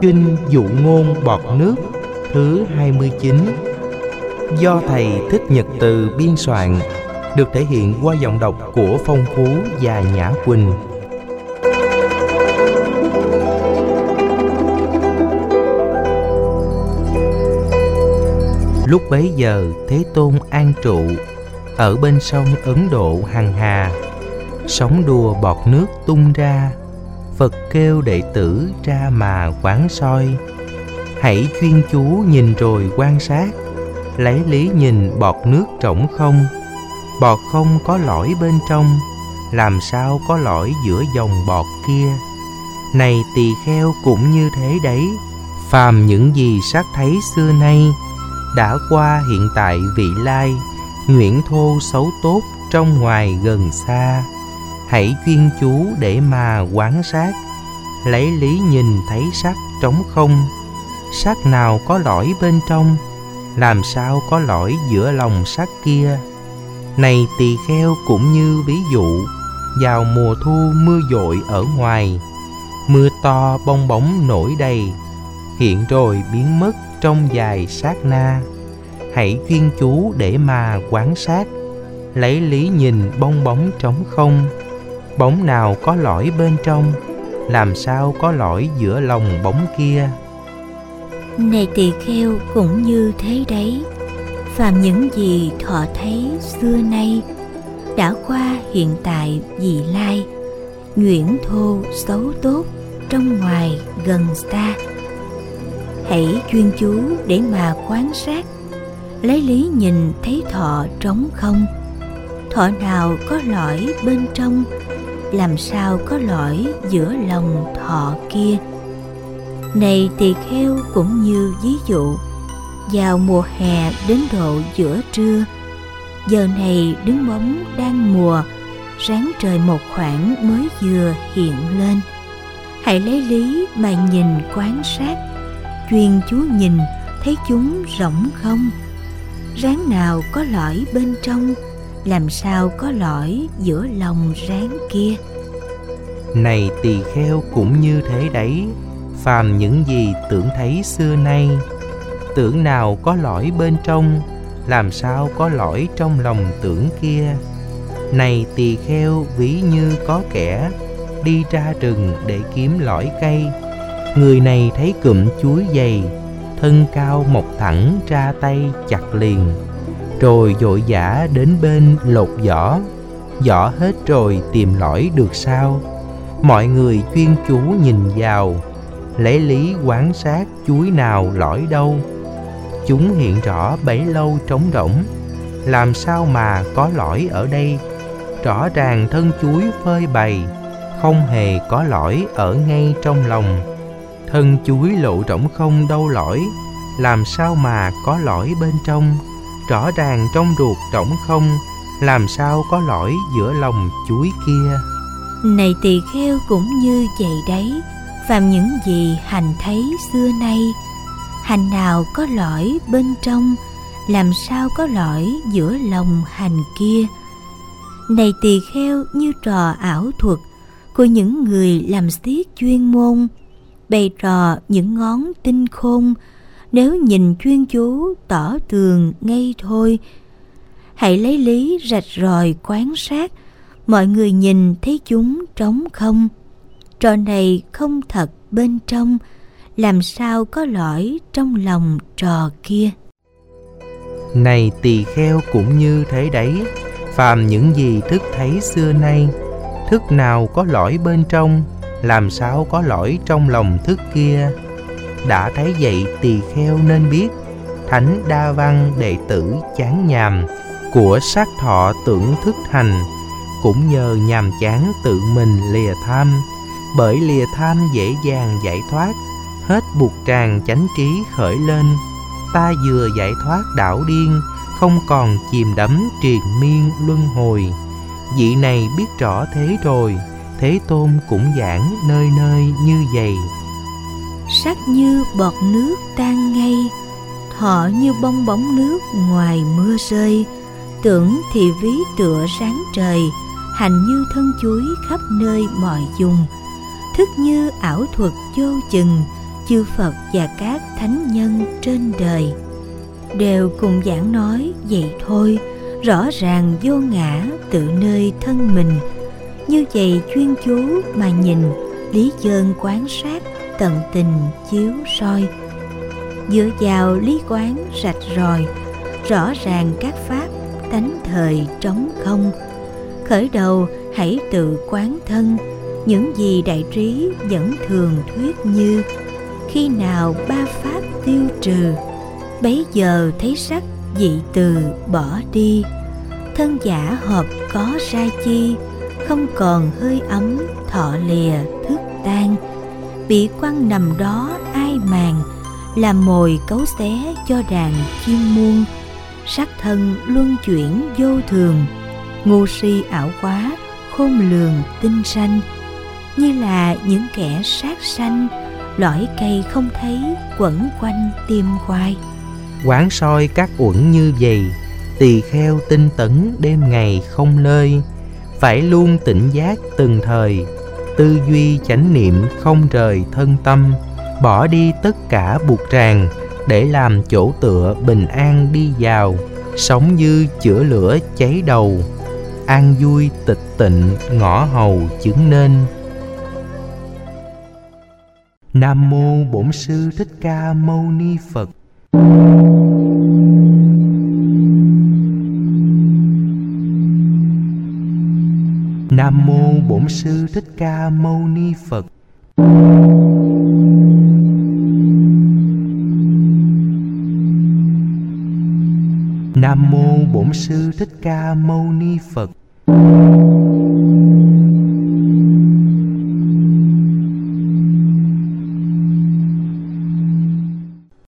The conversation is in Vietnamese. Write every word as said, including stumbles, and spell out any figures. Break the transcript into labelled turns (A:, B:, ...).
A: Kinh Dụ Ngôn Bọt Nước thứ hai mươi chín, do Thầy Thích Nhật Từ biên soạn, được thể hiện qua giọng đọc của Phong Phú và Nhã Quỳnh. Lúc bấy giờ Thế Tôn an trụ ở bên sông Ấn Độ hằng hà, sóng đùa bọt nước tung ra. Phật kêu đệ tử ra mà quán soi, hãy chuyên chú nhìn rồi quan sát, lấy lý nhìn bọt nước trống không. Bọt không có lõi bên trong, làm sao có lõi giữa dòng bọt kia. Này tỳ kheo cũng như thế đấy, phàm những gì sắc thấy xưa nay, đã qua hiện tại vị lai, nhuyễn thô xấu tốt trong ngoài gần xa. Hãy chuyên chú để mà quán sát, lấy lý nhìn thấy sắc trống không. Sắc nào có lõi bên trong, làm sao có lõi giữa lòng sắc kia. Này tỳ kheo cũng như ví dụ, vào mùa thu mưa dội ở ngoài, mưa to bong bóng nổi đầy, hiện rồi biến mất trong vài sát na. Hãy chuyên chú để mà quan sát, lấy lý nhìn bong bóng trống không. Bóng nào có lõi bên trong, làm sao có lõi giữa lòng bóng kia.
B: Này tỳ kheo cũng như thế đấy, phàm những gì thọ thấy xưa nay, đã qua hiện tại vị lai, nhuyễn thô xấu tốt trong ngoài gần xa. Hãy chuyên chú để mà quan sát, lấy lý nhìn thấy thọ trống không. Thọ nào có lõi bên trong, làm sao có lõi giữa lòng thọ kia. Này tỳ kheo cũng như ví dụ, vào mùa hè đến độ giữa trưa, giờ này đứng bóng đang mùa, sáng trời một khoảng mới vừa hiện lên. Hãy lấy lý mà nhìn quan sát, chuyên chú nhìn thấy chúng rỗng không. Ráng nào có lõi bên trong, làm sao có lõi giữa lòng ráng kia.
A: Này tỳ kheo cũng như thế đấy, phàm những gì tưởng thấy xưa nay, tưởng nào có lõi bên trong, làm sao có lõi trong lòng tưởng kia. Này tỳ kheo ví như có kẻ đi ra rừng để kiếm lõi cây. Người này thấy cụm chuối dày, thân cao mọc thẳng ra tay chặt liền, rồi vội vã đến bên lột vỏ. Vỏ hết rồi tìm lõi được sao. Mọi người chuyên chú nhìn vào, lấy lý quán sát chuối nào lõi đâu. Chúng hiện rõ bấy lâu trống rỗng, làm sao mà có lõi ở đây. Rõ ràng thân chuối phơi bày, không hề có lõi ở ngay trong lòng. Thân chuối lộ rỗng không đâu lõi, làm sao mà có lõi bên trong. Rõ ràng trong ruột rỗng không, làm sao có lõi giữa lòng chuối kia.
B: Này tỳ kheo cũng như vậy đấy, phàm những gì hành thấy xưa nay, hành nào có lõi bên trong, làm sao có lõi giữa lòng hành kia. Này tỳ kheo như trò ảo thuật của những người làm xiết chuyên môn, bày trò những ngón tinh khôn, nếu nhìn chuyên chú tỏ tường ngay thôi. Hãy lấy lý rạch ròi quan sát, mọi người nhìn thấy chúng trống không. Trò này không thật bên trong, làm sao có lõi trong lòng trò kia.
A: Này tỳ kheo cũng như thế đấy, phàm những gì thức thấy xưa nay, thức nào có lõi bên trong, làm sao có lõi trong lòng thức kia. Đã thấy vậy tỳ kheo nên biết, Thánh Đa Văn đệ tử chán nhàm của sát thọ tưởng thức hành, cũng nhờ nhàm chán tự mình lìa tham. Bởi lìa tham dễ dàng giải thoát, hết buộc tràng chánh trí khởi lên. Ta vừa giải thoát đảo điên, không còn chìm đắm triền miên luân hồi. Vị này biết rõ thế rồi, Thế Tôn cũng giảng nơi nơi như vậy.
B: Sắc như bọt nước tan ngay, thọ như bong bóng nước ngoài mưa rơi. Tưởng thì ví tựa sáng trời, hành như thân chuối khắp nơi mọi vùng. Thức như ảo thuật vô chừng, chư Phật và các thánh nhân trên đời đều cùng giảng nói vậy thôi, rõ ràng vô ngã tự nơi thân mình. Như vậy chuyên chú mà nhìn, lý chân quán sát, tận tình chiếu soi. Dựa vào lý quán rạch ròi, rõ ràng các pháp tánh thời trống không. Khởi đầu hãy tự quán thân, những gì đại trí vẫn thường thuyết như: khi nào ba pháp tiêu trừ, bấy giờ thấy sắc dị từ bỏ đi. Thân giả hợp có ra chi, không còn hơi ấm thọ lìa thức tan. Bị quăng nằm đó ai màng, làm mồi cấu xé cho đàn chim muôn. Sắc thân luân chuyển vô thường, ngu si ảo quá khôn lường tinh sanh. Như là những kẻ sát sanh, lõi cây không thấy quẩn quanh tim khoai.
A: Quán soi các uẩn như vậy, tỳ kheo tinh tấn đêm ngày không lơi. Phải luôn tỉnh giác từng thời, tư duy chánh niệm không rời thân tâm. Bỏ đi tất cả buộc ràng, để làm chỗ tựa bình an đi vào. Sống như chữa lửa cháy đầu, an vui tịch tịnh ngõ hầu chứng nên. Nam mô Bổn Sư Thích Ca Mâu Ni Phật. Nam mô Bổn Sư Thích Ca Mâu Ni Phật. Nam mô Bổn Sư Thích Ca Mâu Ni Phật.